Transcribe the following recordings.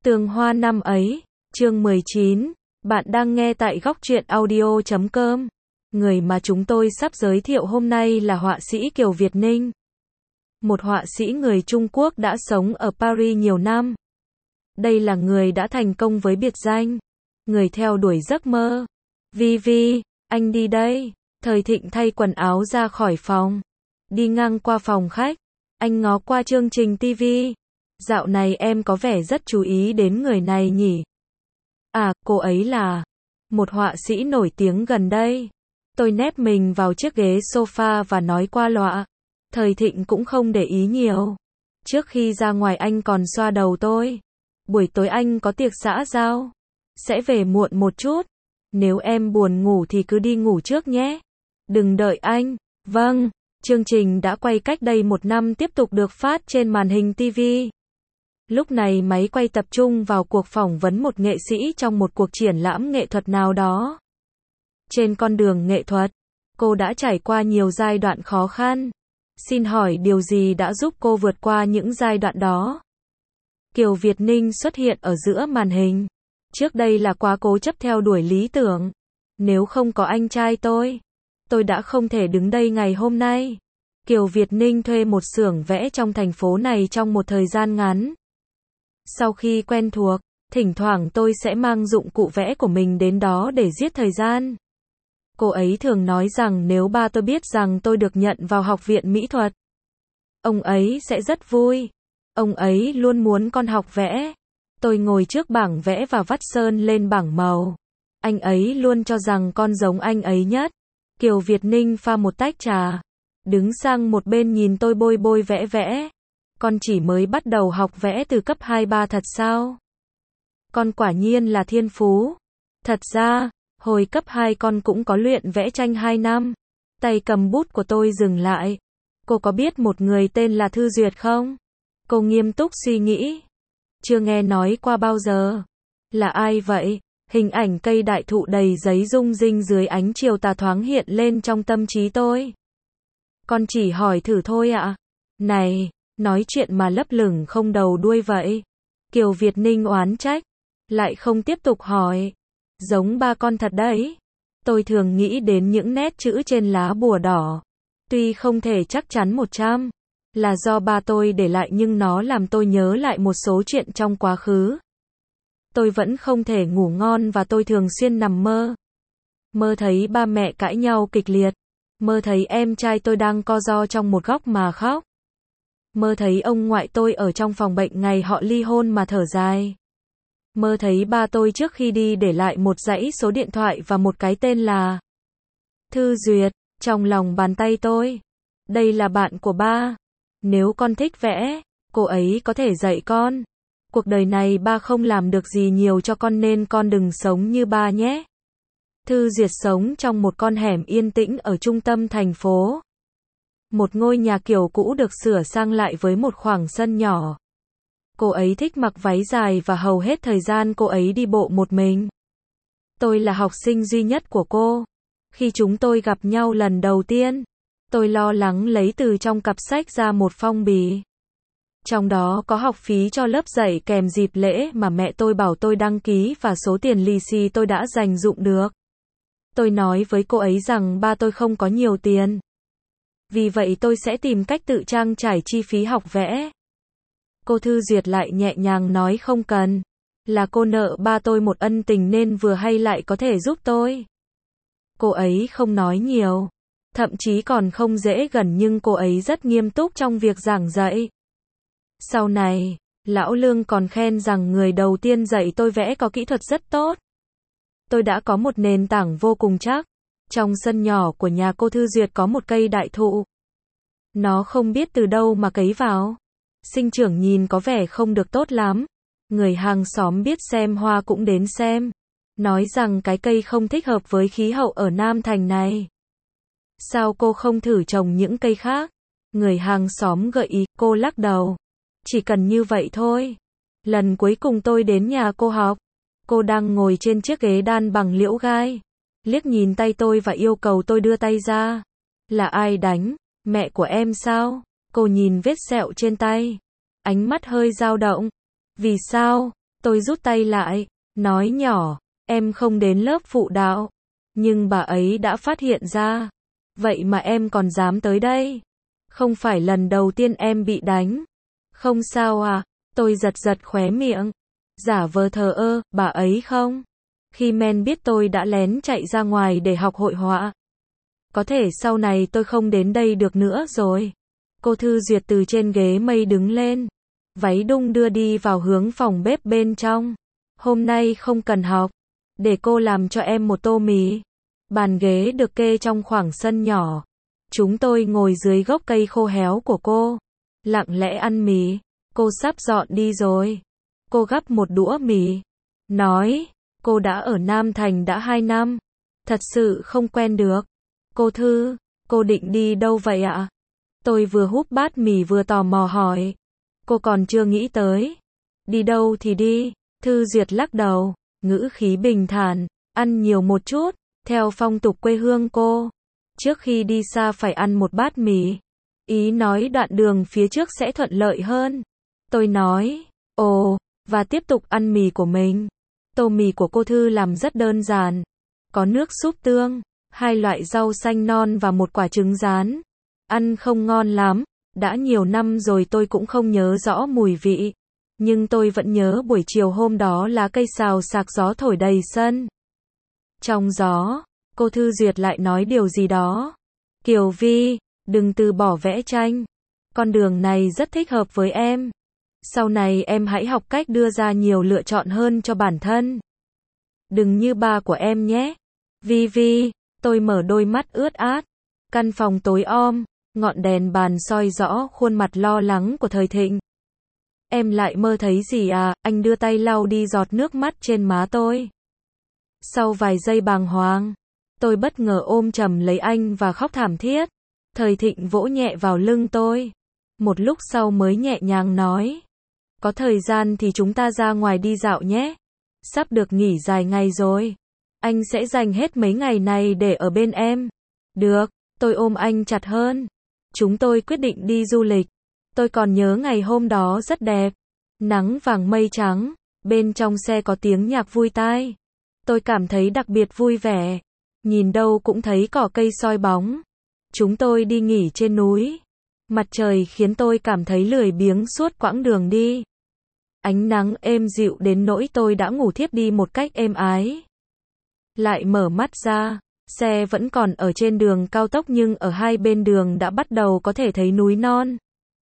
Tường Hoa năm ấy, chương 19, bạn đang nghe tại góc truyện audio.com. Người mà chúng tôi sắp giới thiệu hôm nay là họa sĩ Kiều Việt Ninh. Một họa sĩ người Trung Quốc đã sống ở Paris nhiều năm. Đây là người đã thành công với biệt danh, người theo đuổi giấc mơ. Vi, anh đi đây. Thời Thịnh thay quần áo ra khỏi phòng. Đi ngang qua phòng khách, anh ngó qua chương trình TV. Dạo này em có vẻ rất chú ý đến người này nhỉ? À, cô ấy là một họa sĩ nổi tiếng gần đây. Tôi nép mình vào chiếc ghế sofa và nói qua loa. Thời Thịnh cũng không để ý nhiều. Trước khi ra ngoài anh còn xoa đầu tôi. Buổi tối anh có tiệc xã giao. Sẽ về muộn một chút. Nếu em buồn ngủ thì cứ đi ngủ trước nhé. Đừng đợi anh. Vâng. Chương trình đã quay cách đây 1 năm tiếp tục được phát trên màn hình TV. Lúc này máy quay tập trung vào cuộc phỏng vấn một nghệ sĩ trong một cuộc triển lãm nghệ thuật nào đó. Trên con đường nghệ thuật, cô đã trải qua nhiều giai đoạn khó khăn. Xin hỏi điều gì đã giúp cô vượt qua những giai đoạn đó? Kiều Việt Ninh xuất hiện ở giữa màn hình. Trước đây là quá cố chấp theo đuổi lý tưởng. Nếu không có anh trai tôi đã không thể đứng đây ngày hôm nay. Kiều Việt Ninh thuê một xưởng vẽ trong thành phố này trong một thời gian ngắn. Sau khi quen thuộc, thỉnh thoảng tôi sẽ mang dụng cụ vẽ của mình đến đó để giết thời gian. Cô ấy thường nói rằng nếu ba tôi biết rằng tôi được nhận vào học viện mỹ thuật, ông ấy sẽ rất vui. Ông ấy luôn muốn con học vẽ. Tôi ngồi trước bảng vẽ và vắt sơn lên bảng màu. Anh ấy luôn cho rằng con giống anh ấy nhất. Kiều Việt Ninh pha một tách trà, đứng sang một bên nhìn tôi bôi vẽ. Con chỉ mới bắt đầu học vẽ từ cấp 2-3 thật sao? Con quả nhiên là thiên phú. Thật ra, hồi cấp 2 con cũng có luyện vẽ tranh 2 năm. Tay cầm bút của tôi dừng lại. Cô có biết một người tên là Thư Duyệt không? Cô nghiêm túc suy nghĩ. Chưa nghe nói qua bao giờ. Là ai vậy? Hình ảnh cây đại thụ đầy giấy rung rinh dưới ánh chiều tà thoáng hiện lên trong tâm trí tôi. Con chỉ hỏi thử thôi ạ. Này, nói chuyện mà lấp lửng không đầu đuôi vậy. Kiều Việt Ninh oán trách. Lại không tiếp tục hỏi. Giống ba con thật đấy. Tôi thường nghĩ đến những nét chữ trên lá bùa đỏ. Tuy không thể chắc chắn 100 là do ba tôi để lại nhưng nó làm tôi nhớ lại một số chuyện trong quá khứ. Tôi vẫn không thể ngủ ngon và tôi thường xuyên nằm mơ. Mơ thấy ba mẹ cãi nhau kịch liệt. Mơ thấy em trai tôi đang co ro trong một góc mà khóc. Mơ thấy ông ngoại tôi ở trong phòng bệnh ngày họ ly hôn mà thở dài. Mơ thấy ba tôi trước khi đi để lại một dãy số điện thoại và một cái tên là Thư Duyệt, trong lòng bàn tay tôi. Đây là bạn của ba. Nếu con thích vẽ, cô ấy có thể dạy con. Cuộc đời này ba không làm được gì nhiều cho con nên con đừng sống như ba nhé. Thư Duyệt sống trong một con hẻm yên tĩnh ở trung tâm thành phố. Một ngôi nhà kiểu cũ được sửa sang lại với một khoảng sân nhỏ. Cô ấy thích mặc váy dài và hầu hết thời gian cô ấy đi bộ một mình. Tôi là học sinh duy nhất của cô. Khi chúng tôi gặp nhau lần đầu tiên, tôi lo lắng lấy từ trong cặp sách ra một phong bì. Trong đó có học phí cho lớp dạy kèm dịp lễ mà mẹ tôi bảo tôi đăng ký và số tiền lì xì tôi đã dành dụm được. Tôi nói với cô ấy rằng ba tôi không có nhiều tiền. Vì vậy tôi sẽ tìm cách tự trang trải chi phí học vẽ. Cô Thư Duyệt lại nhẹ nhàng nói không cần. Là cô nợ ba tôi một ân tình nên vừa hay lại có thể giúp tôi. Cô ấy không nói nhiều. Thậm chí còn không dễ gần nhưng cô ấy rất nghiêm túc trong việc giảng dạy. Sau này, Lão Lương còn khen rằng người đầu tiên dạy tôi vẽ có kỹ thuật rất tốt. Tôi đã có một nền tảng vô cùng chắc. Trong sân nhỏ của nhà cô Thư Duyệt có một cây đại thụ. Nó không biết từ đâu mà cấy vào. Sinh trưởng nhìn có vẻ không được tốt lắm. Người hàng xóm biết xem hoa cũng đến xem. Nói rằng cái cây không thích hợp với khí hậu ở Nam Thành này. Sao cô không thử trồng những cây khác? Người hàng xóm gợi ý, cô lắc đầu. Chỉ cần như vậy thôi. Lần cuối cùng tôi đến nhà cô học, cô đang ngồi trên chiếc ghế đan bằng liễu gai. Liếc nhìn tay tôi và yêu cầu tôi đưa tay ra. Là ai đánh? Mẹ của em sao? Cô nhìn vết sẹo trên tay. Ánh mắt hơi dao động. Vì sao? Tôi rút tay lại, nói nhỏ, em không đến lớp phụ đạo. Nhưng bà ấy đã phát hiện ra. Vậy mà em còn dám tới đây. Không phải lần đầu tiên em bị đánh. Không sao à, tôi giật giật khóe miệng. Giả vờ thờ ơ, bà ấy không. Khi men biết tôi đã lén chạy ra ngoài để học hội họa. Có thể sau này tôi không đến đây được nữa rồi. Cô Thư Duyệt từ trên ghế mây đứng lên. Váy đung đưa đi vào hướng phòng bếp bên trong. Hôm nay không cần học. Để cô làm cho em một tô mì. Bàn ghế được kê trong khoảng sân nhỏ. Chúng tôi ngồi dưới gốc cây khô héo của cô. Lặng lẽ ăn mì. Cô sắp dọn đi rồi. Cô gắp một đũa mì. Nói, cô đã ở Nam Thành đã 2 năm. Thật sự không quen được. Cô Thư, cô định đi đâu vậy ạ? Tôi vừa húp bát mì vừa tò mò hỏi. Cô còn chưa nghĩ tới. Đi đâu thì đi. Thư Duyệt lắc đầu, ngữ khí bình thản, ăn nhiều một chút, theo phong tục quê hương cô. Trước khi đi xa phải ăn một bát mì. Ý nói đoạn đường phía trước sẽ thuận lợi hơn. Tôi nói, ồ, và tiếp tục ăn mì của mình. Tô mì của cô Thư làm rất đơn giản. Có nước súp tương, 2 loại rau xanh non và một quả trứng rán. Ăn không ngon lắm, đã nhiều năm rồi tôi cũng không nhớ rõ mùi vị. Nhưng tôi vẫn nhớ buổi chiều hôm đó lá cây xào xạc gió thổi đầy sân. Trong gió, cô Thư Duyệt lại nói điều gì đó. Kiều Vi, đừng từ bỏ vẽ tranh. Con đường này rất thích hợp với em. Sau này em hãy học cách đưa ra nhiều lựa chọn hơn cho bản thân. Đừng như ba của em nhé. Vi Vi, tôi mở đôi mắt ướt át. Căn phòng tối om, ngọn đèn bàn soi rõ khuôn mặt lo lắng của Thời Thịnh. Em lại mơ thấy gì à? Anh đưa tay lau đi giọt nước mắt trên má tôi. Sau vài giây bàng hoàng, tôi bất ngờ ôm chầm lấy anh và khóc thảm thiết. Thời Thịnh vỗ nhẹ vào lưng tôi. Một lúc sau mới nhẹ nhàng nói. Có thời gian thì chúng ta ra ngoài đi dạo nhé. Sắp được nghỉ dài ngày rồi. Anh sẽ dành hết mấy ngày này để ở bên em. Được, tôi ôm anh chặt hơn. Chúng tôi quyết định đi du lịch. Tôi còn nhớ ngày hôm đó rất đẹp. Nắng vàng mây trắng, bên trong xe có tiếng nhạc vui tai. Tôi cảm thấy đặc biệt vui vẻ. Nhìn đâu cũng thấy cỏ cây soi bóng. Chúng tôi đi nghỉ trên núi. Mặt trời khiến tôi cảm thấy lười biếng suốt quãng đường đi. Ánh nắng êm dịu đến nỗi tôi đã ngủ thiếp đi một cách êm ái. Lại mở mắt ra, xe vẫn còn ở trên đường cao tốc nhưng ở hai bên đường đã bắt đầu có thể thấy núi non.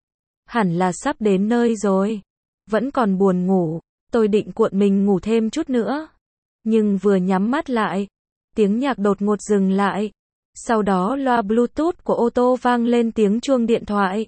Hẳn là sắp đến nơi rồi. Vẫn còn buồn ngủ, tôi định cuộn mình ngủ thêm chút nữa. Nhưng vừa nhắm mắt lại, tiếng nhạc đột ngột dừng lại. Sau đó loa Bluetooth của ô tô vang lên tiếng chuông điện thoại.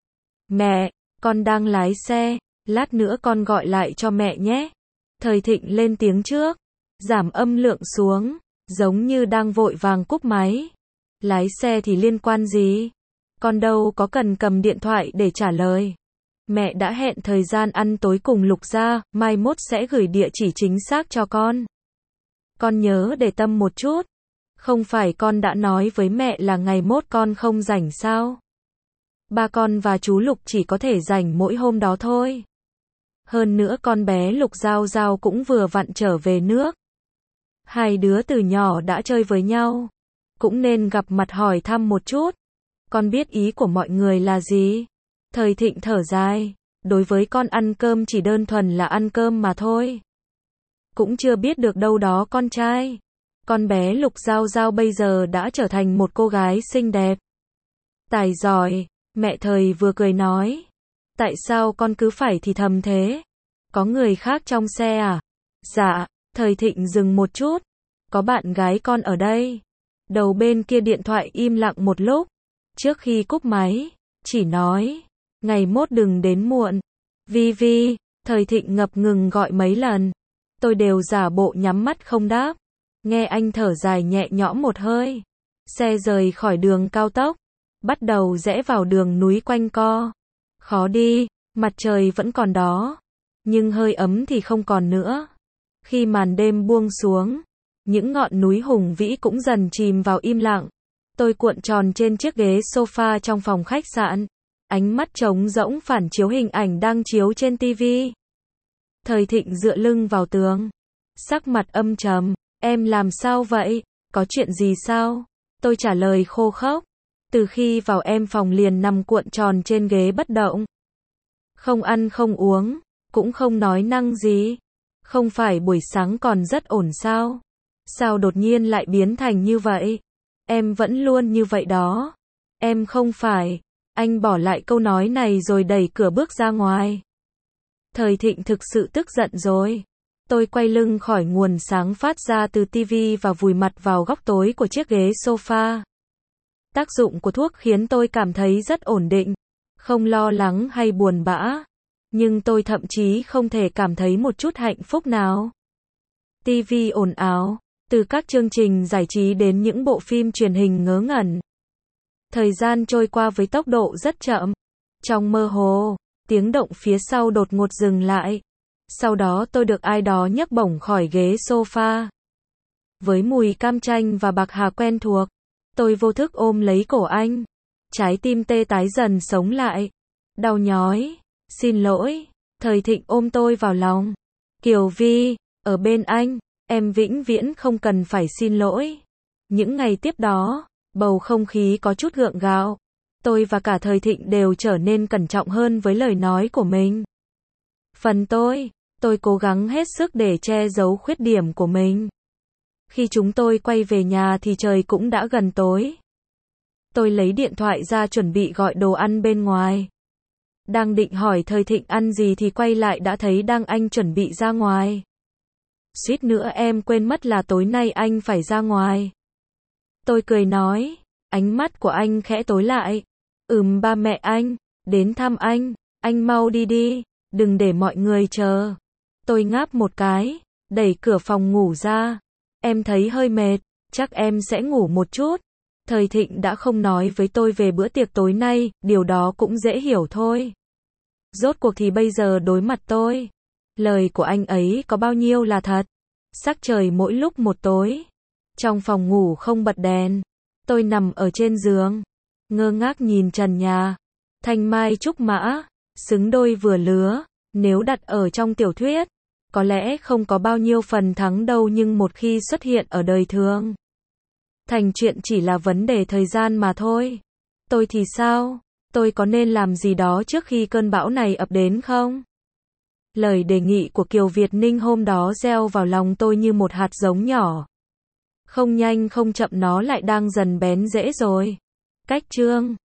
Mẹ, con đang lái xe, lát nữa con gọi lại cho mẹ nhé. Thời Thịnh lên tiếng trước, giảm âm lượng xuống, giống như đang vội vàng cúp máy. Lái xe thì liên quan gì? Con đâu có cần cầm điện thoại để trả lời. Mẹ đã hẹn thời gian ăn tối cùng Lục gia, mai mốt sẽ gửi địa chỉ chính xác cho con. Con nhớ để tâm một chút. Không phải con đã nói với mẹ là ngày mốt con không rảnh sao? Ba con và chú Lục chỉ có thể rảnh mỗi hôm đó thôi. Hơn nữa con bé Lục Giao Giao cũng vừa vặn trở về nước. Hai đứa từ nhỏ đã chơi với nhau. Cũng nên gặp mặt hỏi thăm một chút. Con biết ý của mọi người là gì? Thời Thịnh thở dài. Đối với con ăn cơm chỉ đơn thuần là ăn cơm mà thôi. Cũng chưa biết được đâu đó con trai. Con bé Lục Giao Giao bây giờ đã trở thành một cô gái xinh đẹp. Tài giỏi, mẹ Thời vừa cười nói. Tại sao con cứ phải thì thầm thế? Có người khác trong xe à? Dạ, Thời Thịnh dừng một chút. Có bạn gái con ở đây. Đầu bên kia điện thoại im lặng một lúc. Trước khi cúp máy, chỉ nói. Ngày mốt đừng đến muộn. Vi Vi, Thời Thịnh ngập ngừng gọi mấy lần. Tôi đều giả bộ nhắm mắt không đáp. Nghe anh thở dài nhẹ nhõm một hơi. Xe rời khỏi đường cao tốc. Bắt đầu rẽ vào đường núi quanh co. Khó đi, mặt trời vẫn còn đó. Nhưng hơi ấm thì không còn nữa. Khi màn đêm buông xuống, những ngọn núi hùng vĩ cũng dần chìm vào im lặng. Tôi cuộn tròn trên chiếc ghế sofa trong phòng khách sạn. Ánh mắt trống rỗng phản chiếu hình ảnh đang chiếu trên tivi. Thời Thịnh dựa lưng vào tường. Sắc mặt âm trầm. Em làm sao vậy? Có chuyện gì sao? Tôi trả lời khô khốc. Từ khi vào em phòng liền nằm cuộn tròn trên ghế bất động. Không ăn không uống, cũng không nói năng gì. Không phải buổi sáng còn rất ổn sao? Sao đột nhiên lại biến thành như vậy? Em vẫn luôn như vậy đó. Em không phải. Anh bỏ lại câu nói này rồi đẩy cửa bước ra ngoài. Thời Thịnh thực sự tức giận rồi. Tôi quay lưng khỏi nguồn sáng phát ra từ tivi và vùi mặt vào góc tối của chiếc ghế sofa. Tác dụng của thuốc khiến tôi cảm thấy rất ổn định, không lo lắng hay buồn bã. Nhưng tôi thậm chí không thể cảm thấy một chút hạnh phúc nào. TV ồn ào, từ các chương trình giải trí đến những bộ phim truyền hình ngớ ngẩn. Thời gian trôi qua với tốc độ rất chậm. Trong mơ hồ, tiếng động phía sau đột ngột dừng lại. Sau đó tôi được ai đó nhấc bổng khỏi ghế sofa. Với mùi cam chanh và bạc hà quen thuộc, tôi vô thức ôm lấy cổ anh. Trái tim tê tái dần sống lại. Đau nhói. Xin lỗi. Thời Thịnh ôm tôi vào lòng. Kiều Vi, ở bên anh, em vĩnh viễn không cần phải xin lỗi. Những ngày tiếp đó, bầu không khí có chút gượng gạo. Tôi và cả Thời Thịnh đều trở nên cẩn trọng hơn với lời nói của mình. Phần tôi cố gắng hết sức để che giấu khuyết điểm của mình. Khi chúng tôi quay về nhà thì trời cũng đã gần tối. Tôi lấy điện thoại ra chuẩn bị gọi đồ ăn bên ngoài. Đang định hỏi Thời Thịnh ăn gì thì quay lại đã thấy anh chuẩn bị ra ngoài. Suýt nữa em quên mất là tối nay anh phải ra ngoài. Tôi cười nói, ánh mắt của anh khẽ tối lại. Ba mẹ anh, đến thăm anh mau đi đi, đừng để mọi người chờ. Tôi ngáp một cái, đẩy cửa phòng ngủ ra. Em thấy hơi mệt, chắc em sẽ ngủ một chút. Thời Thịnh đã không nói với tôi về bữa tiệc tối nay, điều đó cũng dễ hiểu thôi. Rốt cuộc thì bây giờ đối mặt tôi. Lời của anh ấy có bao nhiêu là thật. Sắc trời mỗi lúc một tối. Trong phòng ngủ không bật đèn. Tôi nằm ở trên giường, ngơ ngác nhìn trần nhà. Thanh mai trúc mã, xứng đôi vừa lứa. Nếu đặt ở trong tiểu thuyết, có lẽ không có bao nhiêu phần thắng đâu, nhưng một khi xuất hiện ở đời thường, thành chuyện chỉ là vấn đề thời gian mà thôi. Tôi thì sao? Tôi có nên làm gì đó trước khi cơn bão này ập đến không? Lời đề nghị của Kiều Việt Ninh hôm đó gieo vào lòng tôi như một hạt giống nhỏ. Không nhanh không chậm nó lại đang dần bén rễ rồi. Cách chương